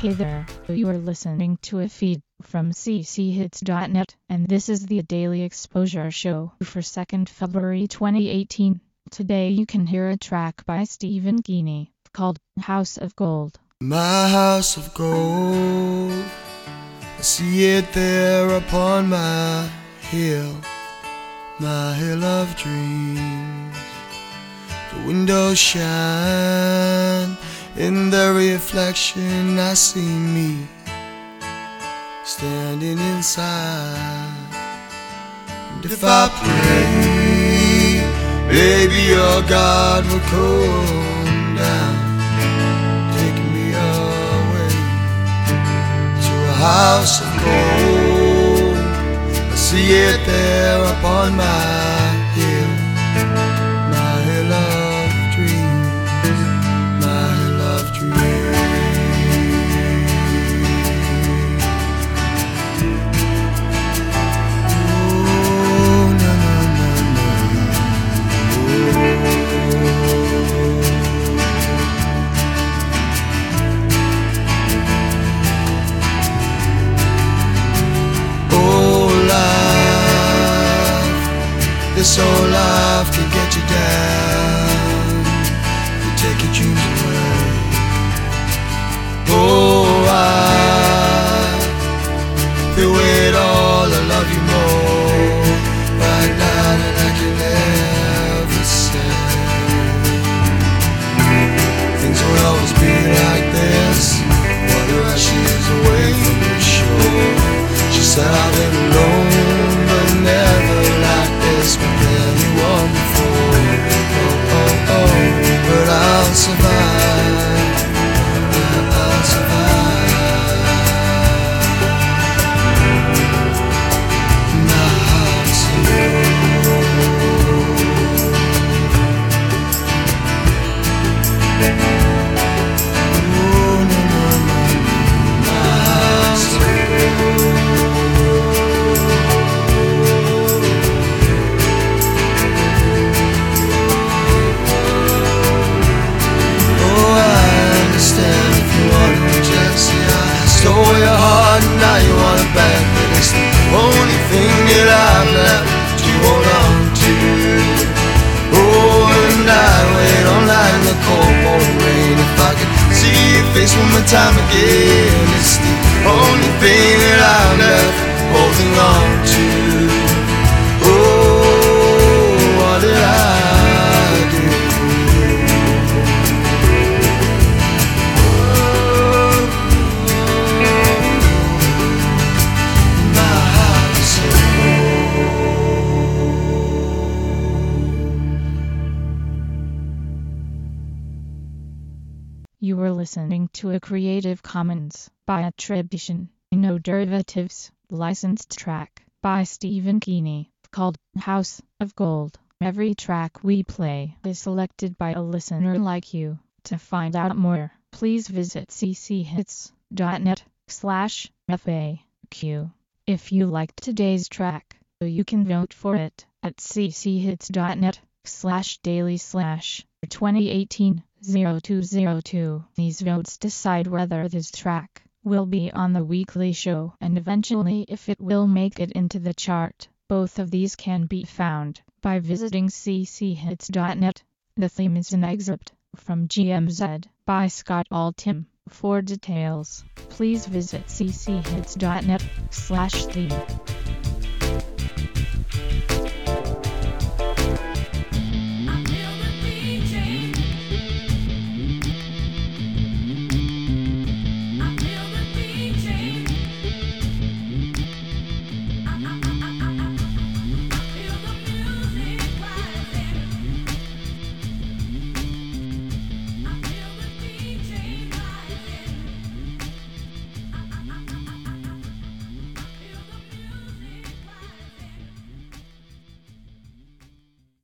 Hey there, you are listening to a feed from cchits.net, and this is the Daily Exposure Show for 2nd February 2018. Today you can hear a track by Stephen Keeney called House of Gold. My house of gold, I see it there upon my hill of dreams. The windows shine, in the reflection I see me standing inside. And if I pray, baby, your God will come down, take me away to a house of gold. I see it there upon my hill of dreams, my hill of dreams. Oh, no, no, no, no. Oh, life, this old life can get you down, you take your dreams away. Oh, I feel it all, I love you more right now than I can ever say. Things will always be like this, water rushes away from the shore. She said I've been alone, but never like this with anyone before. Oh, oh, oh, but I'll survive, I'll survive. My house of gold. Oh, no, no, no, my house of gold. Stole your heart and now you want it back, but it's the only thing that I've left to hold on to. Oh, and I'd wait all night in the cold pouring rain if I could see your face one more time again. It's the only thing that I've left holding on to. Oh, what did I do? You were listening to a Creative Commons by attribution, no derivatives, licensed track by Stephen Keeney called House of Gold. Every track we play is selected by a listener like you. To find out more, please visit cchits.net/FAQ. If you liked today's track, you can vote for it at cchits.net/daily/2018-0202. These votes decide whether this track will be on the weekly show and eventually if it will make it into the chart. Both of these can be found by visiting cchits.net. The theme is an excerpt from GMZ by Scott Altham. For details, please visit cchits.net/theme.